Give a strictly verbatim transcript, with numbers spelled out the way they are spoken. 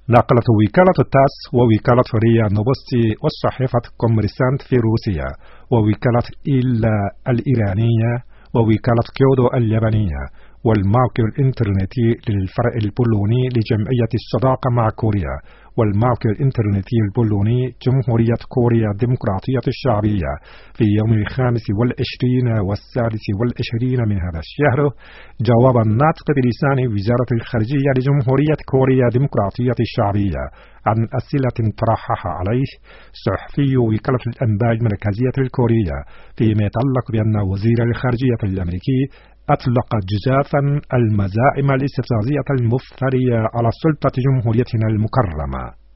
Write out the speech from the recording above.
نقلت وكالة تاس ووكالة ريا نوبوستي والصحيفة كومرسانت في روسيا ووكالة إيلا الإيرانية ووكالة كيودو اليابانية والموقع الإنترنتي للفرع البولوني لجمعية الصداقة مع كوريا والموقع الإنترنتي البولوني جمهورية كوريا الديمقراطية الشعبية في يوم الخامس والعشرين والسادس والعشرين من هذا الشهر جواب الناطق بلسان وزارة الخارجية لجمهورية كوريا الديمقراطية الشعبية عن أسئلة طرحها عليه صحفي وكالة الأنباء المركزية الكورية فيما يتعلق بأن وزير الخارجية الأمريكي أطلق جزافا المزاعم الاستفزازية المفترية على سلطة جمهوريتنا المكرمة.